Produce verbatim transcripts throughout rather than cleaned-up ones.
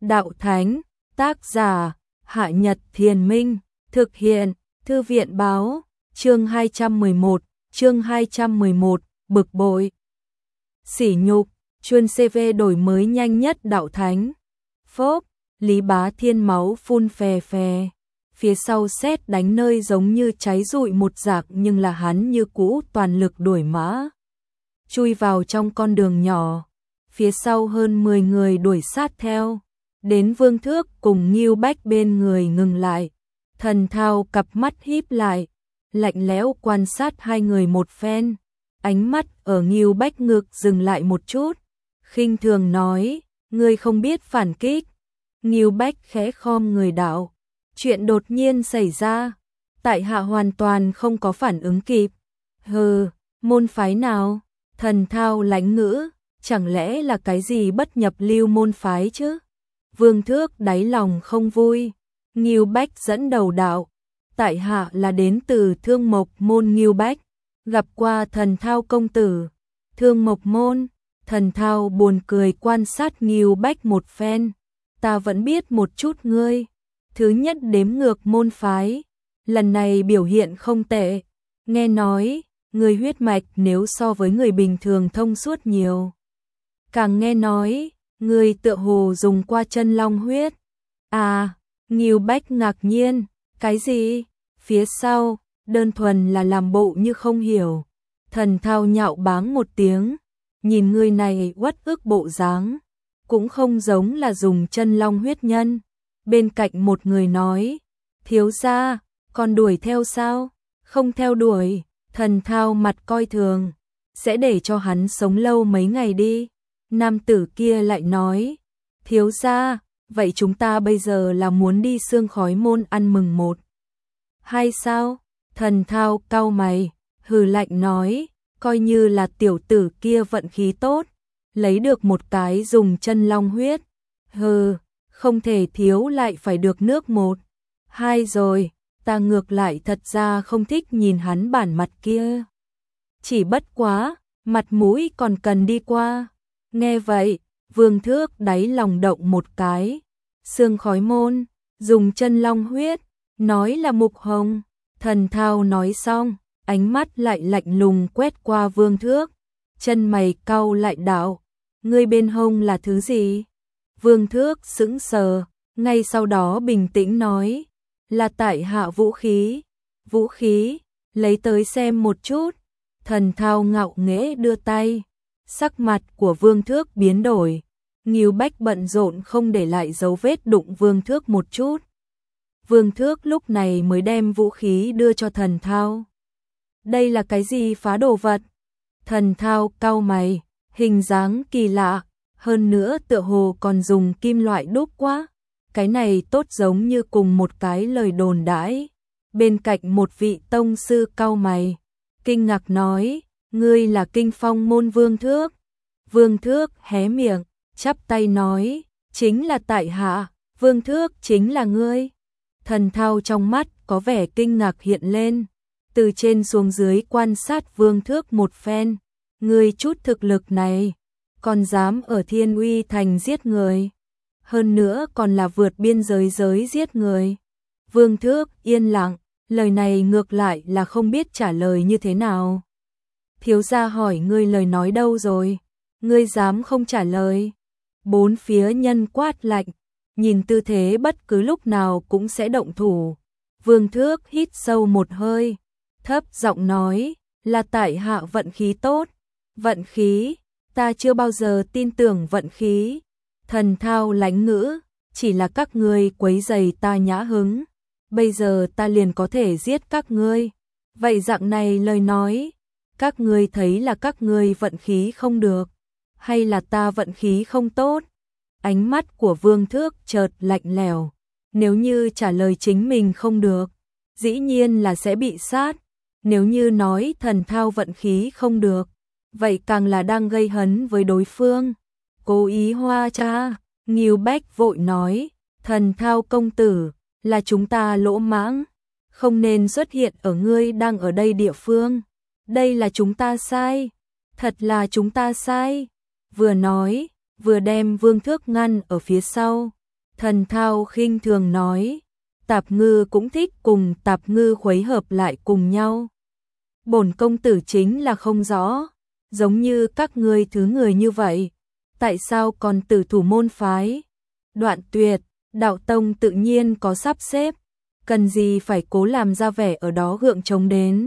Đạo Thánh, tác giả, Hạ Nhật Thiền Minh, thực hiện, Thư viện báo, chương hai trăm mười một, chương hai trăm mười một, bực bội. Sỉ nhục, chuyên xê vê đổi mới nhanh nhất Đạo Thánh. Phốp, Lý Bá Thiên máu phun phè phè. Phía sau sét đánh nơi giống như cháy rụi một rạc nhưng là hắn như cũ toàn lực đuổi mã. Chui vào trong con đường nhỏ. Phía sau hơn mười người đuổi sát theo. Đến Vương Thước cùng Ngưu Bách bên người ngừng lại. Thần Thao cặp mắt híp lại. Lạnh lẽo quan sát hai người một phen. Ánh mắt ở Ngưu Bách ngực dừng lại một chút. Khinh thường nói, ngươi không biết phản kích. Ngưu Bách khẽ khom người đạo. Chuyện đột nhiên xảy ra. Tại hạ hoàn toàn không có phản ứng kịp. Hừ, môn phái nào? Thần Thao lãnh ngữ, chẳng lẽ là cái gì bất nhập lưu môn phái chứ? Vương Thước đáy lòng không vui. Ngưu Bách dẫn đầu đạo. Tại hạ là đến từ Thương Mộc môn Ngưu Bách. Gặp qua Thần Thao công tử. Thương Mộc môn. Thần Thao buồn cười quan sát Ngưu Bách một phen. Ta vẫn biết một chút ngươi. Thứ nhất đếm ngược môn phái. Lần này biểu hiện không tệ. Nghe nói, người huyết mạch nếu so với người bình thường thông suốt nhiều. Càng nghe nói, người tựa hồ dùng qua chân long huyết. À, Ngưu Bách ngạc nhiên. Cái gì? Phía sau, đơn thuần là làm bộ như không hiểu. Thần Thao nhạo báng một tiếng. Nhìn người này uất ức bộ dáng, cũng không giống là dùng chân long huyết nhân. Bên cạnh một người nói, thiếu gia, còn đuổi theo sao? Không theo đuổi. Thần Thao mặt coi thường, sẽ để cho hắn sống lâu mấy ngày đi. Nam tử kia lại nói, thiếu gia, vậy chúng ta bây giờ là muốn đi Sương Khói môn ăn mừng một. Hay sao? Thần Thao cau mày, hừ lạnh nói, coi như là tiểu tử kia vận khí tốt, lấy được một cái dùng chân long huyết. Hừ, không thể thiếu lại phải được nước một. Hai rồi, ta ngược lại thật ra không thích nhìn hắn bản mặt kia. Chỉ bất quá, mặt mũi còn cần đi qua. Nghe vậy, Vương Thước đáy lòng động một cái. Sương Khói môn, dùng chân long huyết, nói là Mục Hồng. Thần Thao nói xong, ánh mắt lại lạnh lùng quét qua Vương Thước. Chân mày cau lại đạo, ngươi bên hông là thứ gì? Vương Thước sững sờ, ngay sau đó bình tĩnh nói, là tại hạ vũ khí. Vũ khí, lấy tới xem một chút. Thần Thao ngạo nghễ đưa tay. Sắc mặt của Vương Thước biến đổi. Ngưu Bách bận rộn không để lại dấu vết đụng Vương Thước một chút. Vương Thước lúc này mới đem vũ khí đưa cho Thần Thao. Đây là cái gì phá đồ vật? Thần Thao cau mày, hình dáng kỳ lạ, hơn nữa tựa hồ còn dùng kim loại đúc quá. Cái này tốt giống như cùng một cái lời đồn đãi. Bên cạnh một vị tông sư cau mày, kinh ngạc nói, ngươi là Kinh Phong môn Vương Thước. Vương Thước hé miệng, chắp tay nói, chính là tại hạ. Vương Thước chính là ngươi. Thần Thao trong mắt có vẻ kinh ngạc hiện lên, từ trên xuống dưới quan sát Vương Thước một phen. Ngươi chút thực lực này, còn dám ở Thiên Uy thành giết người, hơn nữa còn là vượt biên giới giới giết người. Vương Thước yên lặng, lời này ngược lại là không biết trả lời như thế nào. Thiếu gia hỏi ngươi lời nói đâu rồi? Ngươi dám không trả lời? Bốn phía nhân quát lạnh, nhìn tư thế bất cứ lúc nào cũng sẽ động thủ. Vương Thước hít sâu một hơi, thấp giọng nói, là tại hạ vận khí tốt. Vận khí? Ta chưa bao giờ tin tưởng vận khí. Thần Thao lãnh ngữ, chỉ là các ngươi quấy rầy ta nhã hứng, bây giờ ta liền có thể giết các ngươi. Vậy dạng này lời nói, các ngươi thấy là các ngươi vận khí không được, hay là ta vận khí không tốt? Ánh mắt của Vương Thước chợt lạnh lẽo, nếu như trả lời chính mình không được, dĩ nhiên là sẽ bị sát. Nếu như nói Thần Thao vận khí không được, vậy càng là đang gây hấn với đối phương, cố ý hoa cha. Ngưu Bách vội nói, Thần Thao công tử, là chúng ta lỗ mãng, không nên xuất hiện ở ngươi đang ở đây địa phương. Đây là chúng ta sai, thật là chúng ta sai. Vừa nói, vừa đem Vương Thước ngăn ở phía sau. Thần Thao khinh thường nói, Tạp Ngư cũng thích cùng Tạp Ngư khuấy hợp lại cùng nhau. Bổn công tử chính là không rõ, giống như các ngươi thứ người như vậy, tại sao còn tử thủ môn phái? Đoạn Tuyệt, đạo tông tự nhiên có sắp xếp, cần gì phải cố làm ra vẻ ở đó gượng chống đến.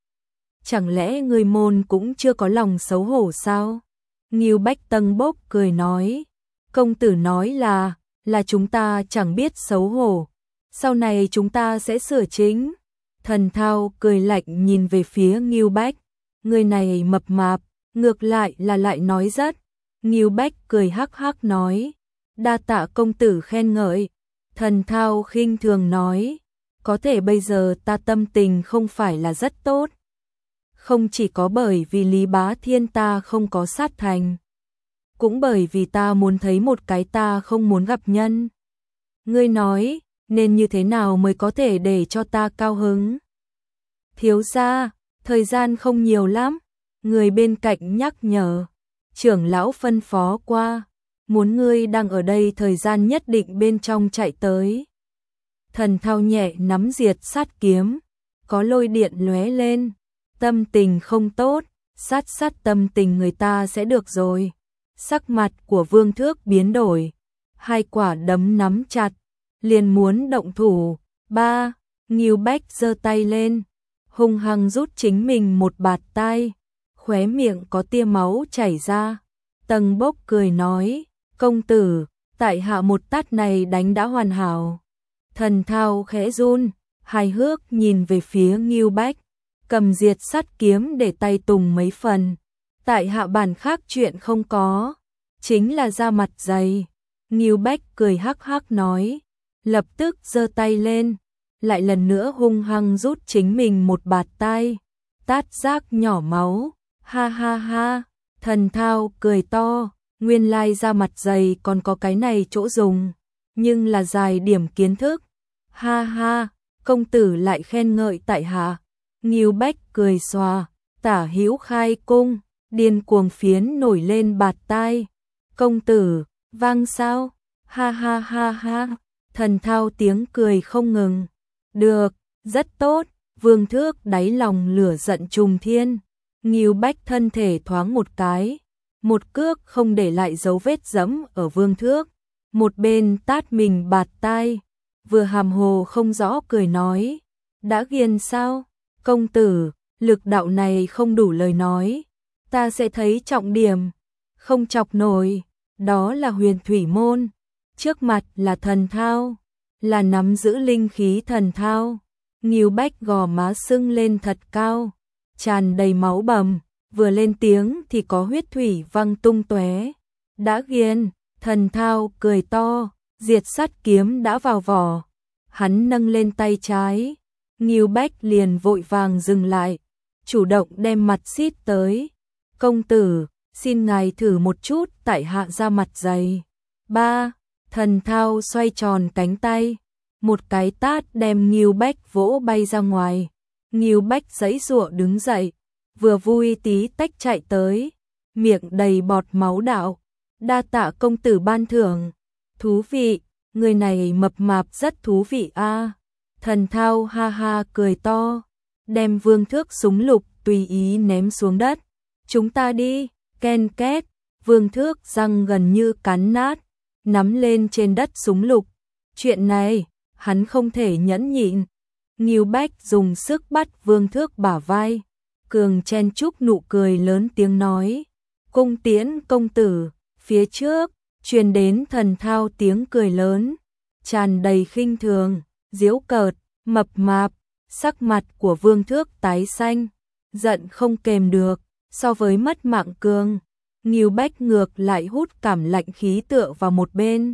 Chẳng lẽ người môn cũng chưa có lòng xấu hổ sao? Ngưu Bách Tân Bốc cười nói, công tử nói là, là chúng ta chẳng biết xấu hổ, sau này chúng ta sẽ sửa chính. Thần Thao cười lạnh nhìn về phía Ngưu Bách, người này mập mạp, ngược lại là lại nói rất. Ngưu Bách cười hắc hắc nói, đa tạ công tử khen ngợi. Thần Thao khinh thường nói, có thể bây giờ ta tâm tình không phải là rất tốt. Không chỉ có bởi vì Lý Bá Thiên ta không có sát thành, cũng bởi vì ta muốn thấy một cái ta không muốn gặp nhân. Ngươi nói, nên như thế nào mới có thể để cho ta cao hứng? Thiếu gia, thời gian không nhiều lắm, người bên cạnh nhắc nhở. Trưởng lão phân phó qua, muốn ngươi đang ở đây thời gian nhất định bên trong chạy tới. Thần Thao nhẹ nắm diệt sát kiếm, có lôi điện lóe lên, tâm tình không tốt, sát sát tâm tình người ta sẽ được rồi. Sắc mặt của Vương Thước biến đổi, hai quả đấm nắm chặt, liền muốn động thủ. Ba, Ngưu Bách giơ tay lên, hung hăng rút chính mình một bạt tai, khóe miệng có tia máu chảy ra. Tầng Bốc cười nói, công tử, tại hạ một tát này đánh đã hoàn hảo. Thần Thao khẽ run, hài hước nhìn về phía Ngưu Bách, cầm diệt sát kiếm để tay tùng mấy phần. Tại hạ bản khác chuyện không có, chính là da mặt dày. Ngưu Bách cười hắc hắc nói, lập tức giơ tay lên, lại lần nữa hung hăng rút chính mình một bạt tai, tát giác nhỏ máu. Ha ha ha, Thần Thao cười to, nguyên lai da mặt dày còn có cái này chỗ dùng, nhưng là dài điểm kiến thức. Ha ha, công tử lại khen ngợi tại hạ. Ngưu Bách cười xòa, tả hữu khai cung, điên cuồng phiến nổi lên bạt tai. Công tử, vang sao? Ha ha ha ha, Thần Thao tiếng cười không ngừng. Được, rất tốt. Vương Thước đáy lòng lửa giận trùng thiên. Ngưu Bách thân thể thoáng một cái, một cước không để lại dấu vết dẫm ở Vương Thước, một bên tát mình bạt tai, vừa hàm hồ không rõ cười nói, đã ghiền sao? Công tử, lực đạo này không đủ lời nói, ta sẽ thấy trọng điểm, không chọc nổi. Đó là Huyền Thủy Môn, trước mặt là Thần Thao, là nắm giữ linh khí Thần Thao. Ngưu Bách gò má sưng lên thật cao, tràn đầy máu bầm, vừa lên tiếng thì có huyết thủy văng tung tóe. Đã ghiền, Thần Thao cười to, diệt sát kiếm đã vào vỏ. Hắn nâng lên tay trái, Ngưu Bách liền vội vàng dừng lại, chủ động đem mặt xít tới. Công tử, xin ngài thử một chút tại hạ ra mặt dày. Ba, Thần Thao xoay tròn cánh tay, một cái tát đem Ngưu Bách vỗ bay ra ngoài. Ngưu Bách giãy giụa đứng dậy, vừa vui tí tách chạy tới, miệng đầy bọt máu đạo. Đa tạ công tử ban thưởng. Thú vị, người này mập mạp rất thú vị a. À. Thần Thao ha ha cười to, đem Vương Thước súng lục tùy ý ném xuống đất. Chúng ta đi, ken két. Vương Thước răng gần như cắn nát, nắm lên trên đất súng lục. Chuyện này, hắn không thể nhẫn nhịn. Ngưu Bách dùng sức bắt Vương Thước bả vai, cường chen chúc nụ cười lớn tiếng nói, cung tiễn công tử. Phía trước, truyền đến Thần Thao tiếng cười lớn, tràn đầy khinh thường, giễu cợt, mập mạp. Sắc mặt của Vương Thước tái xanh, giận không kềm được, so với mất mạng cường, Ngưu Bách ngược lại hút cảm lạnh khí tựa vào một bên.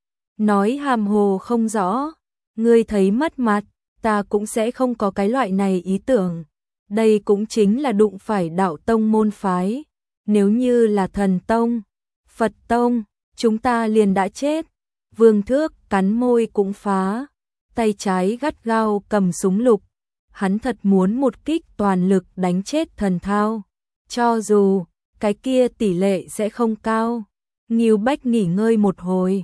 Nói hàm hồ không rõ, ngươi thấy mất mặt, ta cũng sẽ không có cái loại này ý tưởng. Đây cũng chính là đụng phải đạo tông môn phái, nếu như là thần tông, Phật tông, chúng ta liền đã chết. Vương Thước cắn môi cũng phá, tay trái gắt gao cầm súng lục, hắn thật muốn một kích toàn lực đánh chết Thần Thao, cho dù cái kia tỷ lệ sẽ không cao. Ngưu Bách nghỉ ngơi một hồi,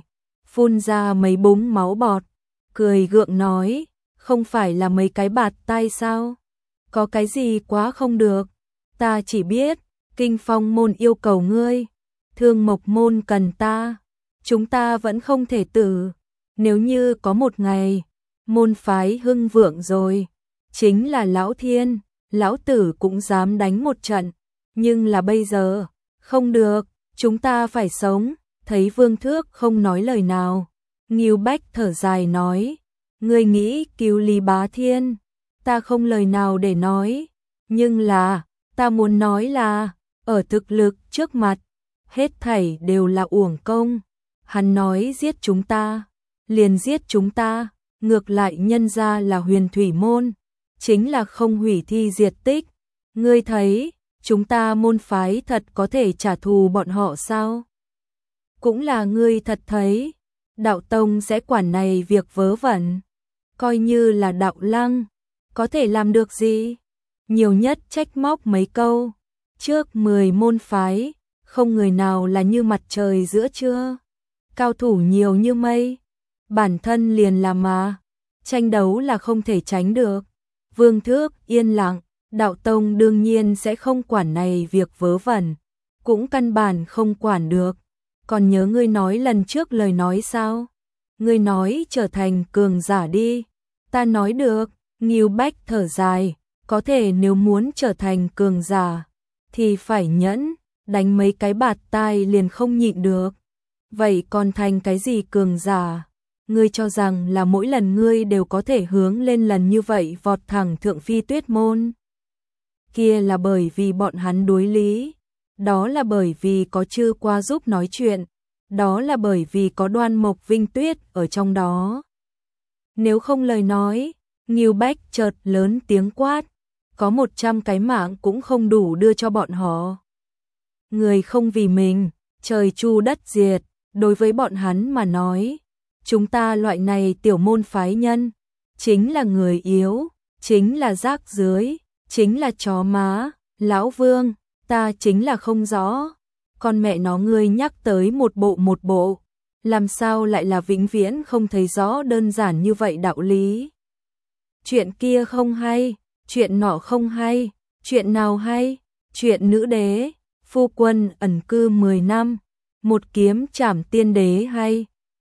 phun ra mấy búng máu bọt, cười gượng nói, không phải là mấy cái bạt tai sao? Có cái gì quá không được, ta chỉ biết, Kinh Phong môn yêu cầu ngươi, Thương Mộc môn cần ta, chúng ta vẫn không thể tử, nếu như có một ngày, môn phái hưng vượng rồi, chính là lão thiên, lão tử cũng dám đánh một trận, nhưng là bây giờ, không được, chúng ta phải sống. Thấy Vương Thước không nói lời nào, Ngưu Bách thở dài nói, ngươi nghĩ cứu Lý Bá Thiên, ta không lời nào để nói, nhưng là, ta muốn nói là, ở thực lực trước mặt, hết thảy đều là uổng công, hắn nói giết chúng ta, liền giết chúng ta, ngược lại nhân ra là Huyền Thủy môn, chính là không hủy thi diệt tích, ngươi thấy, chúng ta môn phái thật có thể trả thù bọn họ sao? Cũng là ngươi thật thấy, đạo tông sẽ quản này việc vớ vẩn, coi như là đạo lăng, có thể làm được gì? Nhiều nhất trách móc mấy câu, trước mười môn phái, không người nào là như mặt trời giữa trưa, cao thủ nhiều như mây, bản thân liền là mà, tranh đấu là không thể tránh được. Vương Thước yên lặng, đạo tông đương nhiên sẽ không quản này việc vớ vẩn, cũng căn bản không quản được. Còn nhớ ngươi nói lần trước lời nói sao? Ngươi nói trở thành cường giả đi. Ta nói được, Ngưu Bách thở dài, có thể nếu muốn trở thành cường giả, thì phải nhẫn, đánh mấy cái bạt tai liền không nhịn được. Vậy còn thành cái gì cường giả? Ngươi cho rằng là mỗi lần ngươi đều có thể hướng lên lần như vậy vọt thẳng thượng phi tuyết môn. Kia là bởi vì bọn hắn đối lý. Đó là bởi vì có Chư Qua giúp nói chuyện, đó là bởi vì có Đoan Mộc Vinh Tuyết ở trong đó. Nếu không lời nói, Ngưu Bách chợt lớn tiếng quát, có một trăm cái mạng cũng không đủ đưa cho bọn họ. Người không vì mình, trời chu đất diệt, đối với bọn hắn mà nói, chúng ta loại này tiểu môn phái nhân, chính là người yếu, chính là rác rưới, chính là chó má, lão Vương. Ta chính là không rõ, con mẹ nó ngươi nhắc tới một bộ một bộ, làm sao lại là vĩnh viễn không thấy rõ đơn giản như vậy đạo lý. Chuyện kia không hay, chuyện nọ không hay, chuyện nào hay, chuyện nữ đế, phu quân ẩn cư mười năm, một kiếm trảm tiên đế hay.